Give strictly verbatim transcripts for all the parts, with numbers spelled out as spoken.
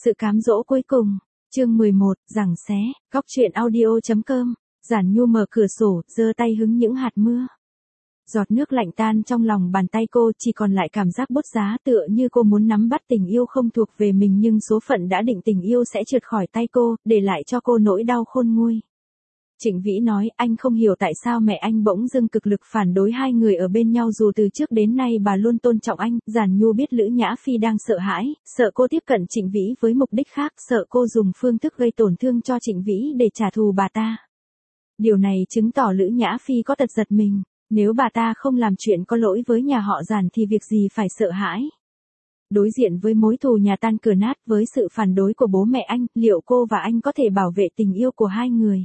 Sự cám dỗ cuối cùng. Chương mười một, giằng xé. Góc truyện audio chấm com. Giản Nhu mở cửa sổ, giơ tay hứng những hạt mưa. Giọt nước lạnh tan trong lòng bàn tay cô, chỉ còn lại cảm giác bút giá, tựa như cô muốn nắm bắt tình yêu không thuộc về mình, nhưng số phận đã định tình yêu sẽ trượt khỏi tay cô, để lại cho cô nỗi đau khôn nguôi. Trịnh Vĩ nói, anh không hiểu tại sao mẹ anh bỗng dưng cực lực phản đối hai người ở bên nhau, dù từ trước đến nay bà luôn tôn trọng anh. Giản Nhu biết Lữ Nhã Phi đang sợ hãi, sợ cô tiếp cận Trịnh Vĩ với mục đích khác, sợ cô dùng phương thức gây tổn thương cho Trịnh Vĩ để trả thù bà ta. Điều này chứng tỏ Lữ Nhã Phi có tật giật mình, nếu bà ta không làm chuyện có lỗi với nhà họ Giản thì việc gì phải sợ hãi. Đối diện với mối thù nhà tan cửa nát, với sự phản đối của bố mẹ anh, liệu cô và anh có thể bảo vệ tình yêu của hai người?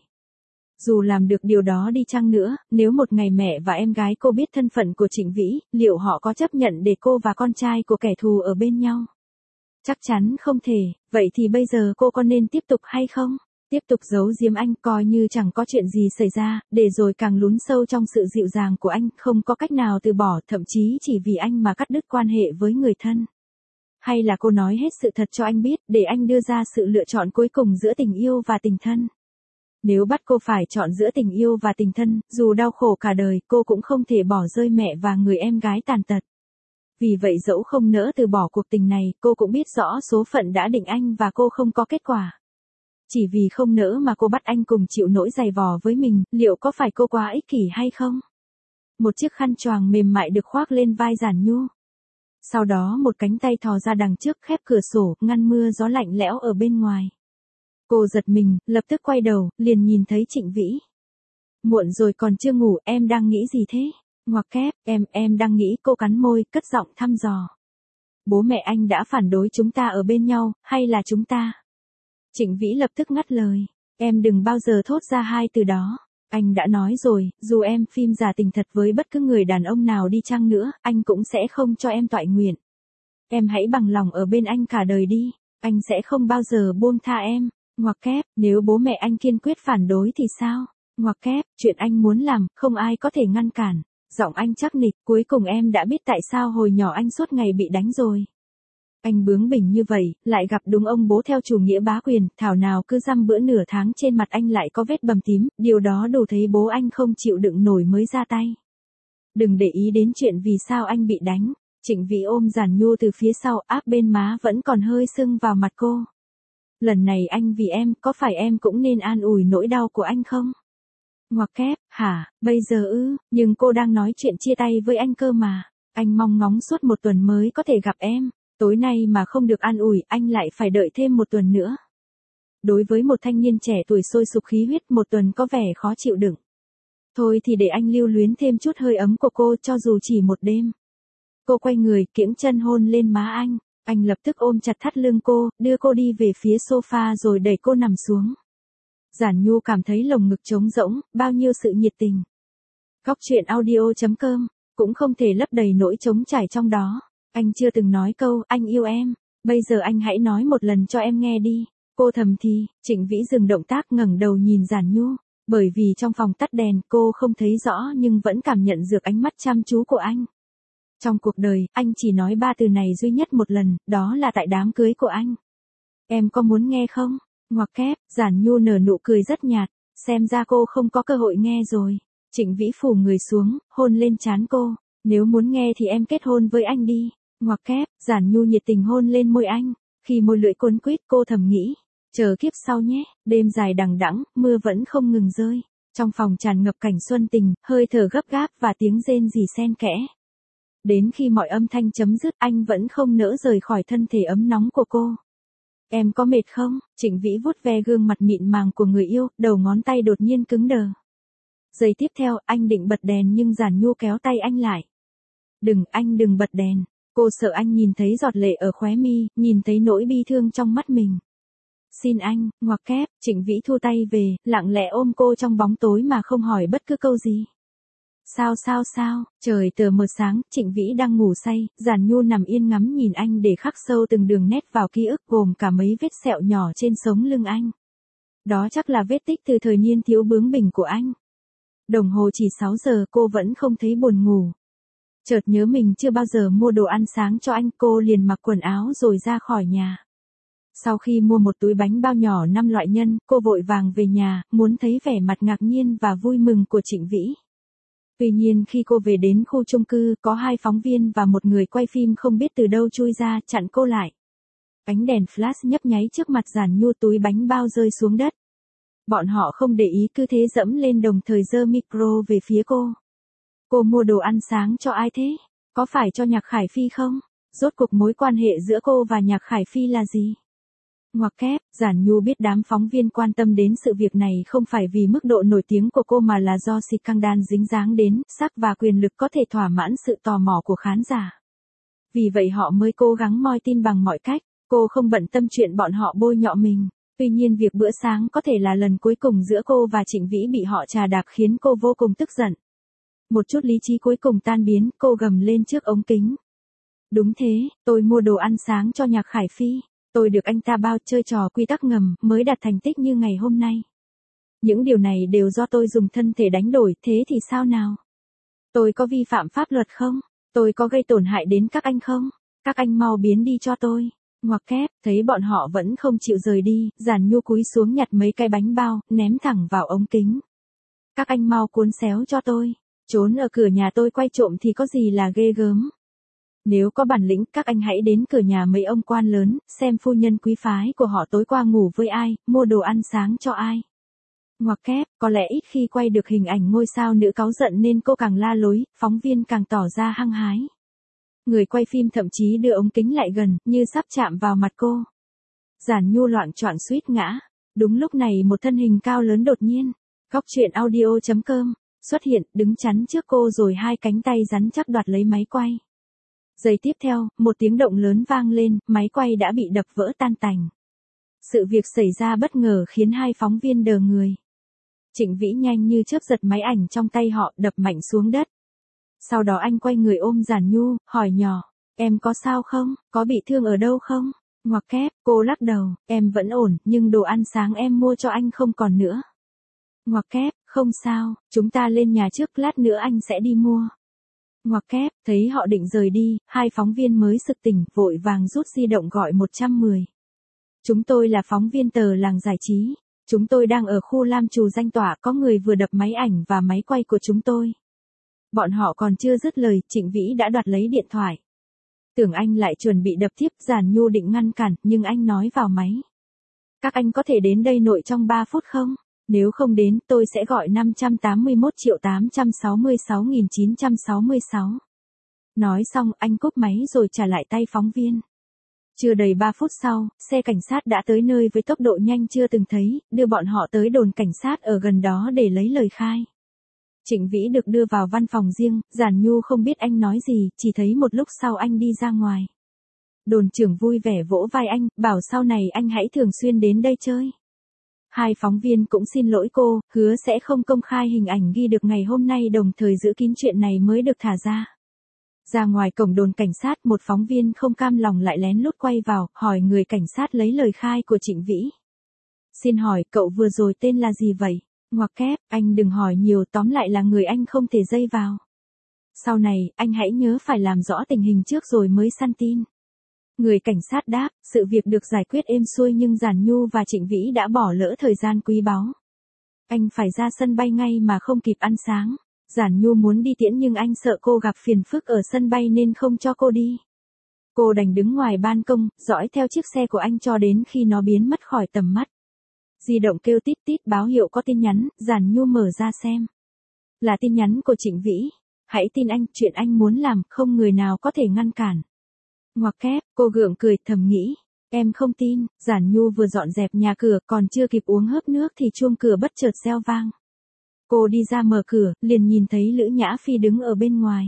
Dù làm được điều đó đi chăng nữa, nếu một ngày mẹ và em gái cô biết thân phận của Trịnh Vĩ, liệu họ có chấp nhận để cô và con trai của kẻ thù ở bên nhau? Chắc chắn không thể. Vậy thì bây giờ cô có nên tiếp tục hay không? Tiếp tục giấu giếm anh, coi như chẳng có chuyện gì xảy ra, để rồi càng lún sâu trong sự dịu dàng của anh, không có cách nào từ bỏ, thậm chí chỉ vì anh mà cắt đứt quan hệ với người thân? Hay là cô nói hết sự thật cho anh biết, để anh đưa ra sự lựa chọn cuối cùng giữa tình yêu và tình thân? Nếu bắt cô phải chọn giữa tình yêu và tình thân, dù đau khổ cả đời, cô cũng không thể bỏ rơi mẹ và người em gái tàn tật. Vì vậy dẫu không nỡ từ bỏ cuộc tình này, cô cũng biết rõ số phận đã định anh và cô không có kết quả. Chỉ vì không nỡ mà cô bắt anh cùng chịu nỗi dày vò với mình, liệu có phải cô quá ích kỷ hay không? Một chiếc khăn choàng mềm mại được khoác lên vai Giản Nhu. Sau đó một cánh tay thò ra đằng trước khép cửa sổ, ngăn mưa gió lạnh lẽo ở bên ngoài. Cô giật mình, lập tức quay đầu, liền nhìn thấy Trịnh Vĩ. Muộn rồi còn chưa ngủ, em đang nghĩ gì thế? Ngoặc kép, em, em đang nghĩ, cô cắn môi, cất giọng thăm dò. Bố mẹ anh đã phản đối chúng ta ở bên nhau, hay là chúng ta? Trịnh Vĩ lập tức ngắt lời. Em đừng bao giờ thốt ra hai từ đó. Anh đã nói rồi, dù em phim giả tình thật với bất cứ người đàn ông nào đi chăng nữa, anh cũng sẽ không cho em toại nguyện. Em hãy bằng lòng ở bên anh cả đời đi. Anh sẽ không bao giờ buông tha em. Ngoặc kép, nếu bố mẹ anh kiên quyết phản đối thì sao? Ngoặc kép, chuyện anh muốn làm, không ai có thể ngăn cản. Giọng anh chắc nịch, cuối cùng em đã biết tại sao hồi nhỏ anh suốt ngày bị đánh rồi. Anh bướng bỉnh như vậy, lại gặp đúng ông bố theo chủ nghĩa bá quyền, thảo nào cứ dăm bữa nửa tháng trên mặt anh lại có vết bầm tím, điều đó đủ thấy bố anh không chịu đựng nổi mới ra tay. Đừng để ý đến chuyện vì sao anh bị đánh. Trịnh Vĩ ôm Giản Nhu từ phía sau, áp bên má vẫn còn hơi sưng vào mặt cô. Lần này anh vì em, có phải em cũng nên an ủi nỗi đau của anh không? Ngoặc kép, hả, bây giờ ư, nhưng cô đang nói chuyện chia tay với anh cơ mà. Anh mong ngóng suốt một tuần mới có thể gặp em. Tối nay mà không được an ủi, anh lại phải đợi thêm một tuần nữa. Đối với một thanh niên trẻ tuổi sôi sục khí huyết, một tuần có vẻ khó chịu đựng. Thôi thì để anh lưu luyến thêm chút hơi ấm của cô, cho dù chỉ một đêm. Cô quay người, kiễng chân hôn lên má anh. Anh lập tức ôm chặt thắt lưng cô, đưa cô đi về phía sofa rồi đẩy cô nằm xuống. Giản Nhu cảm thấy lồng ngực trống rỗng, bao nhiêu sự nhiệt tình. Góc truyện audio chấm com, cũng không thể lấp đầy nỗi trống trải trong đó. Anh chưa từng nói câu, anh yêu em. Bây giờ anh hãy nói một lần cho em nghe đi. Cô thầm thì. Trịnh Vĩ dừng động tác, ngẩng đầu nhìn Giản Nhu. Bởi vì trong phòng tắt đèn, cô không thấy rõ nhưng vẫn cảm nhận được ánh mắt chăm chú của anh. Trong cuộc đời, anh chỉ nói ba từ này duy nhất một lần, đó là tại đám cưới của anh. Em có muốn nghe không? Ngoặc kép, Giản Nhu nở nụ cười rất nhạt, xem ra cô không có cơ hội nghe rồi. Trịnh Vĩ phủ người xuống, hôn lên trán cô. Nếu muốn nghe thì em kết hôn với anh đi. Ngoặc kép, Giản Nhu nhiệt tình hôn lên môi anh. Khi môi lưỡi cuốn quýt, cô thầm nghĩ, chờ kiếp sau nhé. Đêm dài đằng đẵng, mưa vẫn không ngừng rơi. Trong phòng tràn ngập cảnh xuân tình, hơi thở gấp gáp và tiếng rên rỉ xen kẽ. Đến khi mọi âm thanh chấm dứt, anh vẫn không nỡ rời khỏi thân thể ấm nóng của cô. Em có mệt không? Trịnh Vĩ vuốt ve gương mặt mịn màng của người yêu, đầu ngón tay đột nhiên cứng đờ. Giây tiếp theo, anh định bật đèn nhưng Giản Nhu kéo tay anh lại. Đừng, anh đừng bật đèn. Cô sợ anh nhìn thấy giọt lệ ở khóe mi, nhìn thấy nỗi bi thương trong mắt mình. Xin anh, ngoặc kép, Trịnh Vĩ thu tay về, lặng lẽ ôm cô trong bóng tối mà không hỏi bất cứ câu gì. Sao sao sao, trời tờ mờ sáng, Trịnh Vĩ đang ngủ say, Giản Nhu nằm yên ngắm nhìn anh để khắc sâu từng đường nét vào ký ức, gồm cả mấy vết sẹo nhỏ trên sống lưng anh. Đó chắc là vết tích từ thời niên thiếu bướng bỉnh của anh. Đồng hồ chỉ sáu giờ, cô vẫn không thấy buồn ngủ. Chợt nhớ mình chưa bao giờ mua đồ ăn sáng cho anh, cô liền mặc quần áo rồi ra khỏi nhà. Sau khi mua một túi bánh bao nhỏ năm loại nhân, cô vội vàng về nhà, muốn thấy vẻ mặt ngạc nhiên và vui mừng của Trịnh Vĩ. Tuy nhiên khi cô về đến khu chung cư, có hai phóng viên và một người quay phim không biết từ đâu chui ra, chặn cô lại. Ánh đèn flash nhấp nháy trước mặt Giản Nhu, túi bánh bao rơi xuống đất. Bọn họ không để ý, cứ thế dẫm lên, đồng thời giơ micro về phía cô. Cô mua đồ ăn sáng cho ai thế? Có phải cho Nhạc Khải Phi không? Rốt cuộc mối quan hệ giữa cô và Nhạc Khải Phi là gì? Ngoặc kép, Giản Nhu biết đám phóng viên quan tâm đến sự việc này không phải vì mức độ nổi tiếng của cô mà là do scandal dính dáng đến sắc và quyền lực có thể thỏa mãn sự tò mò của khán giả. Vì vậy họ mới cố gắng moi tin bằng mọi cách. Cô không bận tâm chuyện bọn họ bôi nhọ mình. Tuy nhiên việc bữa sáng có thể là lần cuối cùng giữa cô và Trịnh Vĩ bị họ trà đạp khiến cô vô cùng tức giận. Một chút lý trí cuối cùng tan biến, cô gầm lên trước ống kính. Đúng thế, tôi mua đồ ăn sáng cho Nhạc Khải Phi. Tôi được anh ta bao, chơi trò quy tắc ngầm, mới đạt thành tích như ngày hôm nay. Những điều này đều do tôi dùng thân thể đánh đổi, thế thì sao nào? Tôi có vi phạm pháp luật không? Tôi có gây tổn hại đến các anh không? Các anh mau biến đi cho tôi. Ngoặc kép, thấy bọn họ vẫn không chịu rời đi, Giản Nhu cúi xuống nhặt mấy cái bánh bao, ném thẳng vào ống kính. Các anh mau cuốn xéo cho tôi. Trốn ở cửa nhà tôi quay trộm thì có gì là ghê gớm. Nếu có bản lĩnh, các anh hãy đến cửa nhà mấy ông quan lớn, xem phu nhân quý phái của họ tối qua ngủ với ai, mua đồ ăn sáng cho ai. Ngoặc kép, có lẽ ít khi quay được hình ảnh ngôi sao nữ cáu giận nên cô càng la lối, phóng viên càng tỏ ra hăng hái. Người quay phim thậm chí đưa ống kính lại gần, như sắp chạm vào mặt cô. Giản Nhu loạng choạng suýt ngã. Đúng lúc này một thân hình cao lớn đột nhiên, góc truyện audio chấm com, xuất hiện, đứng chắn trước cô rồi hai cánh tay rắn chắc đoạt lấy máy quay. Giây tiếp theo, một tiếng động lớn vang lên, máy quay đã bị đập vỡ tan tành. Sự việc xảy ra bất ngờ khiến hai phóng viên đờ người. Trịnh Vĩ nhanh như chớp giật máy ảnh trong tay họ, đập mạnh xuống đất. Sau đó anh quay người ôm Giản Nhu, hỏi nhỏ, em có sao không, có bị thương ở đâu không? Ngoặc kép, cô lắc đầu, em vẫn ổn, nhưng đồ ăn sáng em mua cho anh không còn nữa. Ngoặc kép, không sao, chúng ta lên nhà trước, lát nữa anh sẽ đi mua. Ngoặc kép, thấy họ định rời đi, hai phóng viên mới sực tỉnh, vội vàng rút di động gọi một một không. Chúng tôi là phóng viên tờ Làng Giải Trí. Chúng tôi đang ở khu Lam Trù danh tỏa, có người vừa đập máy ảnh và máy quay của chúng tôi. Bọn họ còn chưa dứt lời, Trịnh Vĩ đã đoạt lấy điện thoại. Tưởng anh lại chuẩn bị đập tiếp, Giản Nhu định ngăn cản, nhưng anh nói vào máy. Các anh có thể đến đây nội trong ba phút không? Nếu không đến, tôi sẽ gọi năm trăm tám mươi mốt triệu tám trăm sáu mươi sáu nghìn chín trăm sáu mươi sáu. Nói xong, anh cúp máy rồi trả lại tay phóng viên. Chưa đầy ba phút sau, xe cảnh sát đã tới nơi với tốc độ nhanh chưa từng thấy, đưa bọn họ tới đồn cảnh sát ở gần đó để lấy lời khai. Trịnh Vĩ được đưa vào văn phòng riêng, Giản Nhu không biết anh nói gì, chỉ thấy một lúc sau anh đi ra ngoài. Đồn trưởng vui vẻ vỗ vai anh, bảo sau này anh hãy thường xuyên đến đây chơi. Hai phóng viên cũng xin lỗi cô, hứa sẽ không công khai hình ảnh ghi được ngày hôm nay, đồng thời giữ kín chuyện này mới được thả ra. Ra ngoài cổng đồn cảnh sát, một phóng viên không cam lòng lại lén lút quay vào, hỏi người cảnh sát lấy lời khai của Trịnh Vĩ. Xin hỏi, cậu vừa rồi tên là gì vậy? Ngoặc kép, anh đừng hỏi nhiều, tóm lại là người anh không thể dây vào. Sau này, anh hãy nhớ phải làm rõ tình hình trước rồi mới săn tin. Người cảnh sát đáp, sự việc được giải quyết êm xuôi nhưng Giản Nhu và Trịnh Vĩ đã bỏ lỡ thời gian quý báu. Anh phải ra sân bay ngay mà không kịp ăn sáng. Giản Nhu muốn đi tiễn nhưng anh sợ cô gặp phiền phức ở sân bay nên không cho cô đi. Cô đành đứng ngoài ban công, dõi theo chiếc xe của anh cho đến khi nó biến mất khỏi tầm mắt. Di động kêu tít tít báo hiệu có tin nhắn, Giản Nhu mở ra xem. Là tin nhắn của Trịnh Vĩ. Hãy tin anh, chuyện anh muốn làm, không người nào có thể ngăn cản. Ngoặc kép, cô gượng cười, thầm nghĩ. Em không tin. Giản Nhu vừa dọn dẹp nhà cửa, còn chưa kịp uống hớp nước thì chuông cửa bất chợt reo vang. Cô đi ra mở cửa, liền nhìn thấy Lữ Nhã Phi đứng ở bên ngoài.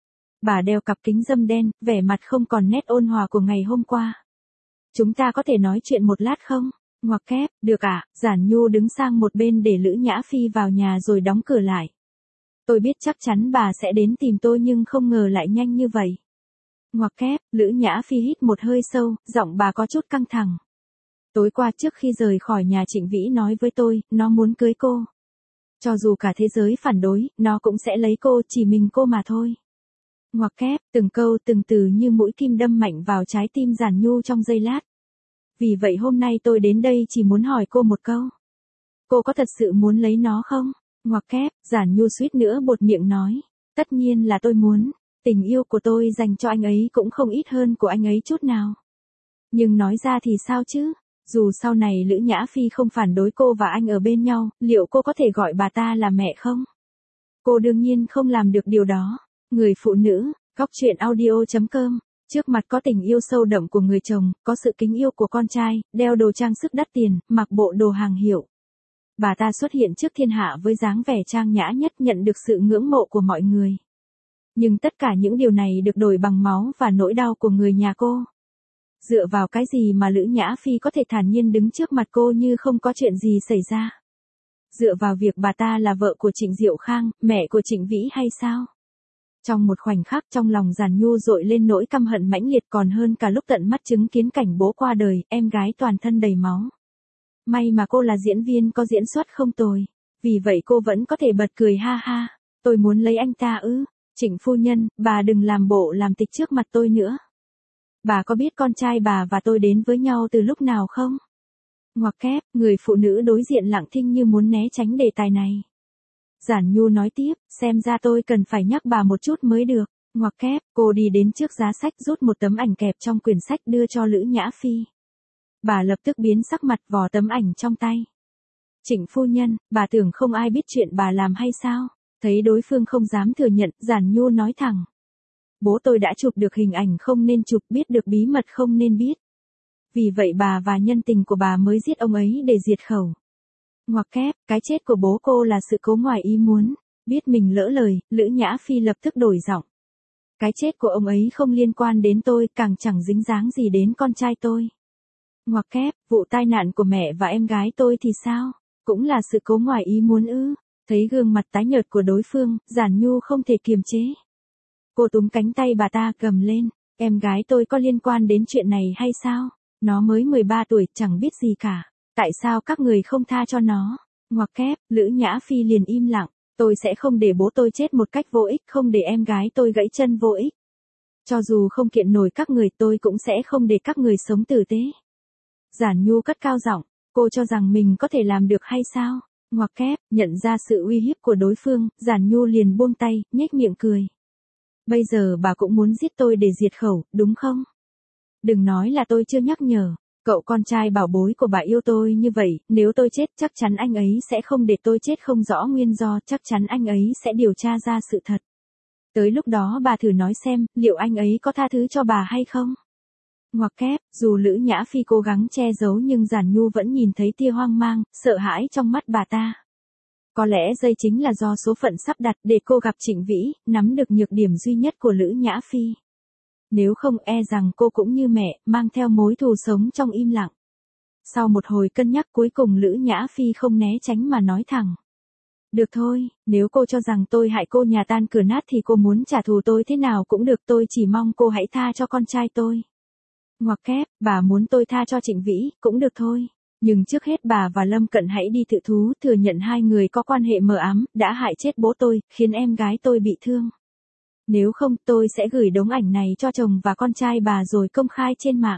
Bà đeo cặp kính râm đen, vẻ mặt không còn nét ôn hòa của ngày hôm qua. Chúng ta có thể nói chuyện một lát không? Ngoặc kép, được ạ. Giản Nhu đứng sang một bên để Lữ Nhã Phi vào nhà rồi đóng cửa lại. Tôi biết chắc chắn bà sẽ đến tìm tôi nhưng không ngờ lại nhanh như vậy. Ngoặc kép, Lữ Nhã Phi hít một hơi sâu, giọng bà có chút căng thẳng. Tối qua trước khi rời khỏi nhà Trịnh Vĩ nói với tôi, nó muốn cưới cô. Cho dù cả thế giới phản đối, nó cũng sẽ lấy cô, chỉ mình cô mà thôi. Ngoặc kép, từng câu từng từ như mũi kim đâm mạnh vào trái tim Giản Nhu trong giây lát. Vì vậy hôm nay tôi đến đây chỉ muốn hỏi cô một câu. Cô có thật sự muốn lấy nó không? Ngoặc kép, Giản Nhu suýt nữa buột miệng nói. Tất nhiên là tôi muốn. Tình yêu của tôi dành cho anh ấy cũng không ít hơn của anh ấy chút nào. Nhưng nói ra thì sao chứ? Dù sau này Lữ Nhã Phi không phản đối cô và anh ở bên nhau, liệu cô có thể gọi bà ta là mẹ không? Cô đương nhiên không làm được điều đó. Người phụ nữ, góc truyện audio chấm com. Trước mặt có tình yêu sâu đậm của người chồng, có sự kính yêu của con trai, đeo đồ trang sức đắt tiền, mặc bộ đồ hàng hiệu. Bà ta xuất hiện trước thiên hạ với dáng vẻ trang nhã nhất, nhận được sự ngưỡng mộ của mọi người. Nhưng tất cả những điều này được đổi bằng máu và nỗi đau của người nhà cô. Dựa vào cái gì mà Lữ Nhã Phi có thể thản nhiên đứng trước mặt cô như không có chuyện gì xảy ra? Dựa vào việc bà ta là vợ của Trịnh Diệu Khang, mẹ của Trịnh Vĩ hay sao? Trong một khoảnh khắc trong lòng Giản Nhu dội lên nỗi căm hận mãnh liệt còn hơn cả lúc tận mắt chứng kiến cảnh bố qua đời, em gái toàn thân đầy máu. May mà cô là diễn viên có diễn xuất không tồi. Vì vậy cô vẫn có thể bật cười ha ha. Tôi muốn lấy anh ta ư? Trịnh phu nhân, bà đừng làm bộ làm tịch trước mặt tôi nữa. Bà có biết con trai bà và tôi đến với nhau từ lúc nào không? Ngoặc kép, người phụ nữ đối diện lặng thinh như muốn né tránh đề tài này. Giản Nhu nói tiếp, xem ra tôi cần phải nhắc bà một chút mới được. Ngoặc kép, cô đi đến trước giá sách rút một tấm ảnh kẹp trong quyển sách đưa cho Lữ Nhã Phi. Bà lập tức biến sắc mặt vò tấm ảnh trong tay. Trịnh phu nhân, bà tưởng không ai biết chuyện bà làm hay sao? Thấy đối phương không dám thừa nhận, Giản Nhu nói thẳng. Bố tôi đã chụp được hình ảnh không nên chụp, biết được bí mật không nên biết. Vì vậy bà và nhân tình của bà mới giết ông ấy để diệt khẩu. Ngoặc kép, cái chết của bố cô là sự cố ngoài ý muốn. Biết mình lỡ lời, Lữ Nhã Phi lập tức đổi giọng. Cái chết của ông ấy không liên quan đến tôi, càng chẳng dính dáng gì đến con trai tôi. Ngoặc kép, vụ tai nạn của mẹ và em gái tôi thì sao? Cũng là sự cố ngoài ý muốn ư? Thấy gương mặt tái nhợt của đối phương, Giản Nhu không thể kiềm chế. Cô túm cánh tay bà ta gầm lên, em gái tôi có liên quan đến chuyện này hay sao? Nó mới mười ba tuổi, chẳng biết gì cả. Tại sao các người không tha cho nó? Ngoặc kép, Lữ Nhã Phi liền im lặng. Tôi sẽ không để bố tôi chết một cách vô ích, không để em gái tôi gãy chân vô ích. Cho dù không kiện nổi các người, tôi cũng sẽ không để các người sống tử tế. Giản Nhu cất cao giọng, cô cho rằng mình có thể làm được hay sao? Ngoặc kép, nhận ra sự uy hiếp của đối phương, Giản Nhu liền buông tay, nhếch miệng cười. Bây giờ bà cũng muốn giết tôi để diệt khẩu, đúng không? Đừng nói là tôi chưa nhắc nhở. Cậu con trai bảo bối của bà yêu tôi như vậy, nếu tôi chết chắc chắn anh ấy sẽ không để tôi chết không rõ nguyên do, chắc chắn anh ấy sẽ điều tra ra sự thật. Tới lúc đó bà thử nói xem, liệu anh ấy có tha thứ cho bà hay không? Ngoặc kép, dù Lữ Nhã Phi cố gắng che giấu nhưng Giản Nhu vẫn nhìn thấy tia hoang mang, sợ hãi trong mắt bà ta. Có lẽ đây chính là do số phận sắp đặt để cô gặp Trịnh Vĩ, nắm được nhược điểm duy nhất của Lữ Nhã Phi. Nếu không e rằng cô cũng như mẹ, mang theo mối thù sống trong im lặng. Sau một hồi cân nhắc cuối cùng Lữ Nhã Phi không né tránh mà nói thẳng. Được thôi, nếu cô cho rằng tôi hại cô nhà tan cửa nát thì cô muốn trả thù tôi thế nào cũng được, tôi chỉ mong cô hãy tha cho con trai tôi. Ngoặc kép, bà muốn tôi tha cho Trịnh Vĩ, cũng được thôi. Nhưng trước hết bà và Lâm Cận hãy đi tự thú, thừa nhận hai người có quan hệ mờ ám, đã hại chết bố tôi, khiến em gái tôi bị thương. Nếu không, tôi sẽ gửi đống ảnh này cho chồng và con trai bà rồi công khai trên mạng.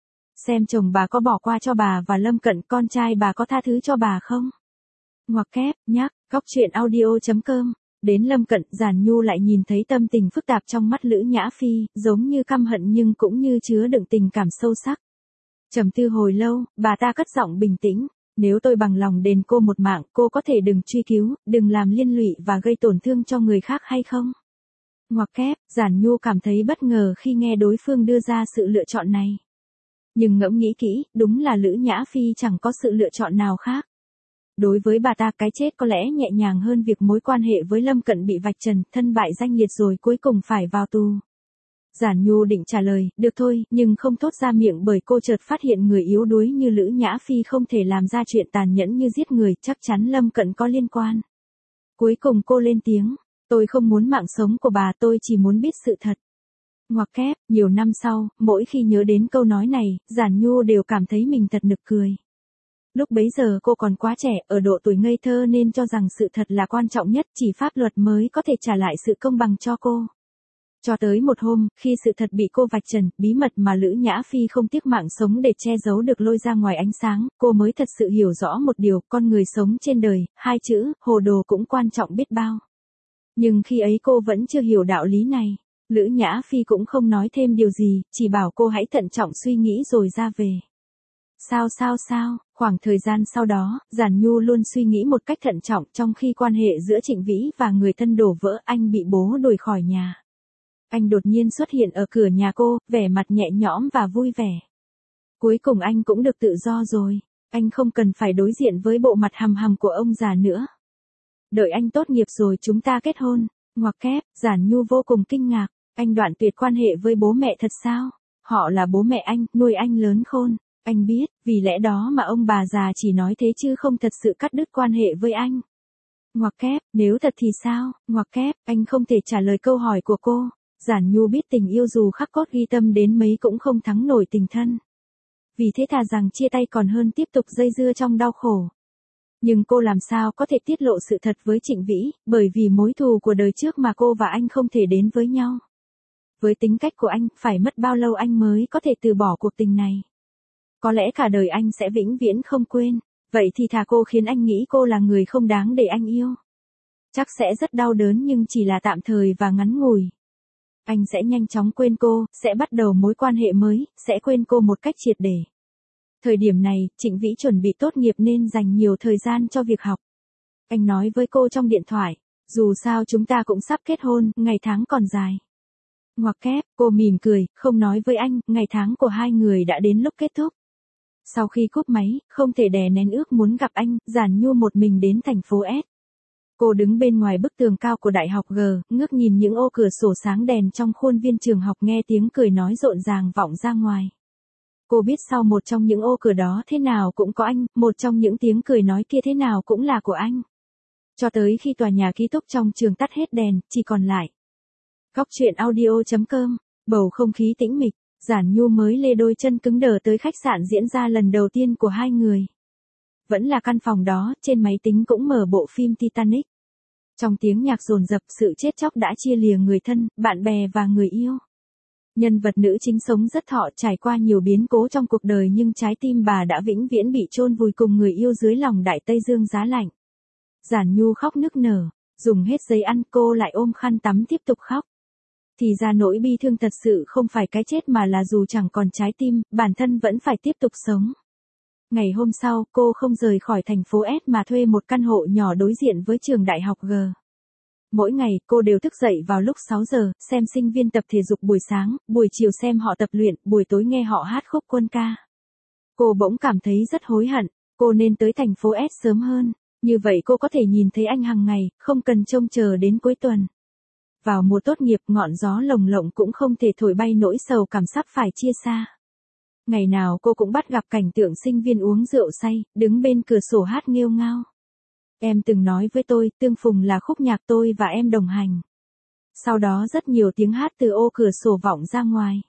Xem chồng bà có bỏ qua cho bà và Lâm Cận, con trai bà có tha thứ cho bà không? Ngoặc kép, nhắc, góc truyện audio chấm com. Đến Lâm Cận, Giản Nhu lại nhìn thấy tâm tình phức tạp trong mắt Lữ Nhã Phi, giống như căm hận nhưng cũng như chứa đựng tình cảm sâu sắc. Trầm tư hồi lâu, bà ta cất giọng bình tĩnh. Nếu tôi bằng lòng đền cô một mạng, cô có thể đừng truy cứu, đừng làm liên lụy và gây tổn thương cho người khác hay không? Ngoặc kép, Giản Nhu cảm thấy bất ngờ khi nghe đối phương đưa ra sự lựa chọn này. Nhưng ngẫm nghĩ kỹ, đúng là Lữ Nhã Phi chẳng có sự lựa chọn nào khác. Đối với bà ta cái chết có lẽ nhẹ nhàng hơn việc mối quan hệ với Lâm Cận bị vạch trần, thân bại danh liệt rồi cuối cùng phải vào tù. Giản Nhu định trả lời, được thôi, nhưng không thốt ra miệng bởi cô chợt phát hiện người yếu đuối như Lữ Nhã Phi không thể làm ra chuyện tàn nhẫn như giết người, chắc chắn Lâm Cận có liên quan. Cuối cùng cô lên tiếng, tôi không muốn mạng sống của bà, tôi chỉ muốn biết sự thật. Ngoặc kép, nhiều năm sau, mỗi khi nhớ đến câu nói này, Giản Nhu đều cảm thấy mình thật nực cười. Lúc bấy giờ cô còn quá trẻ, ở độ tuổi ngây thơ nên cho rằng sự thật là quan trọng nhất, chỉ pháp luật mới có thể trả lại sự công bằng cho cô. Cho tới một hôm, khi sự thật bị cô vạch trần, bí mật mà Lữ Nhã Phi không tiếc mạng sống để che giấu được lôi ra ngoài ánh sáng, cô mới thật sự hiểu rõ một điều, con người sống trên đời, hai chữ, hồ đồ cũng quan trọng biết bao. Nhưng khi ấy cô vẫn chưa hiểu đạo lý này. Lữ Nhã Phi cũng không nói thêm điều gì, chỉ bảo cô hãy thận trọng suy nghĩ rồi ra về. Sao sao sao, khoảng thời gian sau đó, Giản Nhu luôn suy nghĩ một cách thận trọng trong khi quan hệ giữa Trịnh Vĩ và người thân đổ vỡ, anh bị bố đuổi khỏi nhà. Anh đột nhiên xuất hiện ở cửa nhà cô, vẻ mặt nhẹ nhõm và vui vẻ. Cuối cùng anh cũng được tự do rồi, anh không cần phải đối diện với bộ mặt hầm hầm của ông già nữa. Đợi anh tốt nghiệp rồi chúng ta kết hôn. Ngoặc kép, Giản Nhu vô cùng kinh ngạc, anh đoạn tuyệt quan hệ với bố mẹ thật sao? Họ là bố mẹ anh, nuôi anh lớn khôn. Anh biết, vì lẽ đó mà ông bà già chỉ nói thế chứ không thật sự cắt đứt quan hệ với anh. Ngoặc kép, nếu thật thì sao? Ngoặc kép, anh không thể trả lời câu hỏi của cô. Giản Nhu biết tình yêu dù khắc cốt ghi tâm đến mấy cũng không thắng nổi tình thân. Vì thế thà rằng chia tay còn hơn tiếp tục dây dưa trong đau khổ. Nhưng cô làm sao có thể tiết lộ sự thật với Trịnh Vĩ, bởi vì mối thù của đời trước mà cô và anh không thể đến với nhau. Với tính cách của anh, phải mất bao lâu anh mới có thể từ bỏ cuộc tình này? Có lẽ cả đời anh sẽ vĩnh viễn không quên, vậy thì thà cô khiến anh nghĩ cô là người không đáng để anh yêu. Chắc sẽ rất đau đớn nhưng chỉ là tạm thời và ngắn ngủi. Anh sẽ nhanh chóng quên cô, sẽ bắt đầu mối quan hệ mới, sẽ quên cô một cách triệt để. Thời điểm này, Trịnh Vĩ chuẩn bị tốt nghiệp nên dành nhiều thời gian cho việc học. Anh nói với cô trong điện thoại, dù sao chúng ta cũng sắp kết hôn, ngày tháng còn dài. Ngoặc kép, cô mỉm cười, không nói với anh, ngày tháng của hai người đã đến lúc kết thúc. Sau khi cúp máy, không thể đè nén ước muốn gặp anh, Giản Nhu một mình đến thành phố S. Cô đứng bên ngoài bức tường cao của Đại học G, ngước nhìn những ô cửa sổ sáng đèn trong khuôn viên trường học, nghe tiếng cười nói rộn ràng vọng ra ngoài. Cô biết sau một trong những ô cửa đó thế nào cũng có anh, một trong những tiếng cười nói kia thế nào cũng là của anh. Cho tới khi tòa nhà ký túc trong trường tắt hết đèn, chỉ còn lại. Góc truyện audio chấm com, bầu không khí tĩnh mịch, Giản Nhu mới lê đôi chân cứng đờ tới khách sạn diễn ra lần đầu tiên của hai người. Vẫn là căn phòng đó, trên máy tính cũng mở bộ phim Titanic. Trong tiếng nhạc dồn dập, sự chết chóc đã chia lìa người thân, bạn bè và người yêu. Nhân vật nữ chính sống rất thọ, trải qua nhiều biến cố trong cuộc đời nhưng trái tim bà đã vĩnh viễn bị chôn vùi cùng người yêu dưới lòng đại Tây Dương giá lạnh. Giản Nhu khóc nức nở, dùng hết giấy ăn, cô lại ôm khăn tắm tiếp tục khóc. Thì ra nỗi bi thương thật sự không phải cái chết mà là dù chẳng còn trái tim, bản thân vẫn phải tiếp tục sống. Ngày hôm sau, cô không rời khỏi thành phố S mà thuê một căn hộ nhỏ đối diện với trường Đại học G. Mỗi ngày, cô đều thức dậy vào lúc sáu giờ, xem sinh viên tập thể dục buổi sáng, buổi chiều xem họ tập luyện, buổi tối nghe họ hát khúc quân ca. Cô bỗng cảm thấy rất hối hận, cô nên tới thành phố S sớm hơn, như vậy cô có thể nhìn thấy anh hàng ngày, không cần trông chờ đến cuối tuần. Vào mùa tốt nghiệp, ngọn gió lồng lộng cũng không thể thổi bay nỗi sầu cảm giác phải chia xa. Ngày nào cô cũng bắt gặp cảnh tượng sinh viên uống rượu say, đứng bên cửa sổ hát nghêu ngao. Em từng nói với tôi, Tương Phùng là khúc nhạc tôi và em đồng hành. Sau đó rất nhiều tiếng hát từ ô cửa sổ vọng ra ngoài.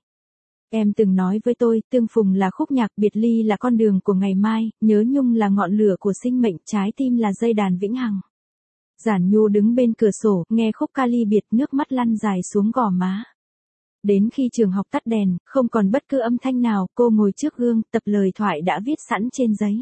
Em từng nói với tôi, Tương Phùng là khúc nhạc, biệt ly là con đường của ngày mai, nhớ nhung là ngọn lửa của sinh mệnh, trái tim là dây đàn vĩnh hằng. Giản Nhu đứng bên cửa sổ, nghe khúc ca ly biệt, nước mắt lăn dài xuống gò má. Đến khi trường học tắt đèn, không còn bất cứ âm thanh nào, cô ngồi trước gương, tập lời thoại đã viết sẵn trên giấy.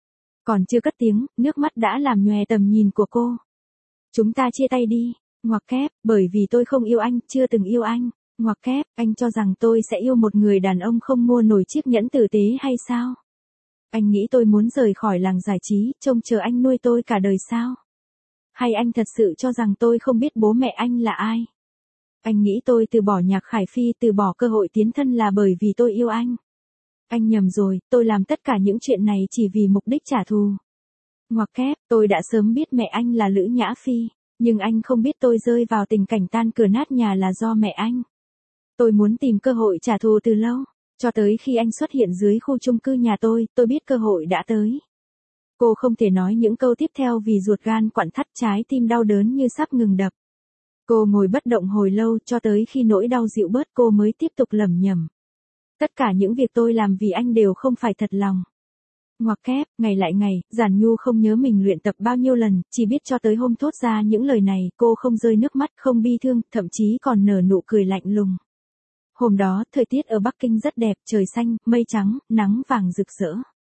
Còn chưa cất tiếng, nước mắt đã làm nhòe tầm nhìn của cô. Chúng ta chia tay đi, ngoặc kép, bởi vì tôi không yêu anh, chưa từng yêu anh, ngoặc kép, anh cho rằng tôi sẽ yêu một người đàn ông không mua nổi chiếc nhẫn tử tế hay sao? Anh nghĩ tôi muốn rời khỏi làng giải trí, trông chờ anh nuôi tôi cả đời sao? Hay anh thật sự cho rằng tôi không biết bố mẹ anh là ai? Anh nghĩ tôi từ bỏ nhạc Khải Phi, từ bỏ cơ hội tiến thân là bởi vì tôi yêu anh. Anh nhầm rồi, tôi làm tất cả những chuyện này chỉ vì mục đích trả thù. Ngoặc kép, tôi đã sớm biết mẹ anh là Lữ Nhã Phi, nhưng anh không biết tôi rơi vào tình cảnh tan cửa nát nhà là do mẹ anh. Tôi muốn tìm cơ hội trả thù từ lâu, cho tới khi anh xuất hiện dưới khu chung cư nhà tôi, tôi biết cơ hội đã tới. Cô không thể nói những câu tiếp theo vì ruột gan quặn thắt, trái tim đau đớn như sắp ngừng đập. Cô ngồi bất động hồi lâu, cho tới khi nỗi đau dịu bớt cô mới tiếp tục lẩm nhẩm. Tất cả những việc tôi làm vì anh đều không phải thật lòng. Ngoặc kép, ngày lại ngày, Giản Nhu không nhớ mình luyện tập bao nhiêu lần, chỉ biết cho tới hôm thốt ra những lời này, cô không rơi nước mắt, không bi thương, thậm chí còn nở nụ cười lạnh lùng. Hôm đó, thời tiết ở Bắc Kinh rất đẹp, trời xanh, mây trắng, nắng vàng rực rỡ.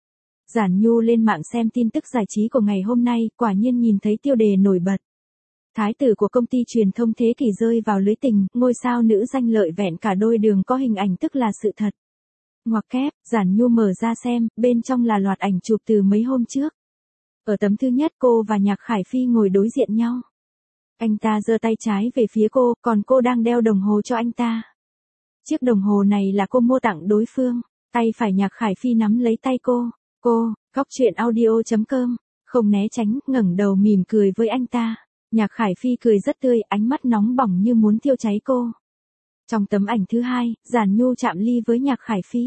Giản Nhu lên mạng xem tin tức giải trí của ngày hôm nay, quả nhiên nhìn thấy tiêu đề nổi bật. Thái tử của công ty truyền thông thế kỷ rơi vào lưới tình, ngôi sao nữ danh lợi vẹn cả đôi đường có hình ảnh tức là sự thật. Ngoặc kép, Giản Nhu mở ra xem, bên trong là loạt ảnh chụp từ mấy hôm trước. Ở tấm thứ nhất cô và Nhạc Khải Phi ngồi đối diện nhau. Anh ta giơ tay trái về phía cô, còn cô đang đeo đồng hồ cho anh ta. Chiếc đồng hồ này là cô mua tặng đối phương, tay phải Nhạc Khải Phi nắm lấy tay cô. Cô, Cóc Truyện Audio chấm com, không né tránh, ngẩng đầu mỉm cười với anh ta. Nhạc Khải Phi cười rất tươi, ánh mắt nóng bỏng như muốn thiêu cháy cô. Trong tấm ảnh thứ hai, Giản Nhu chạm ly với Nhạc Khải Phi.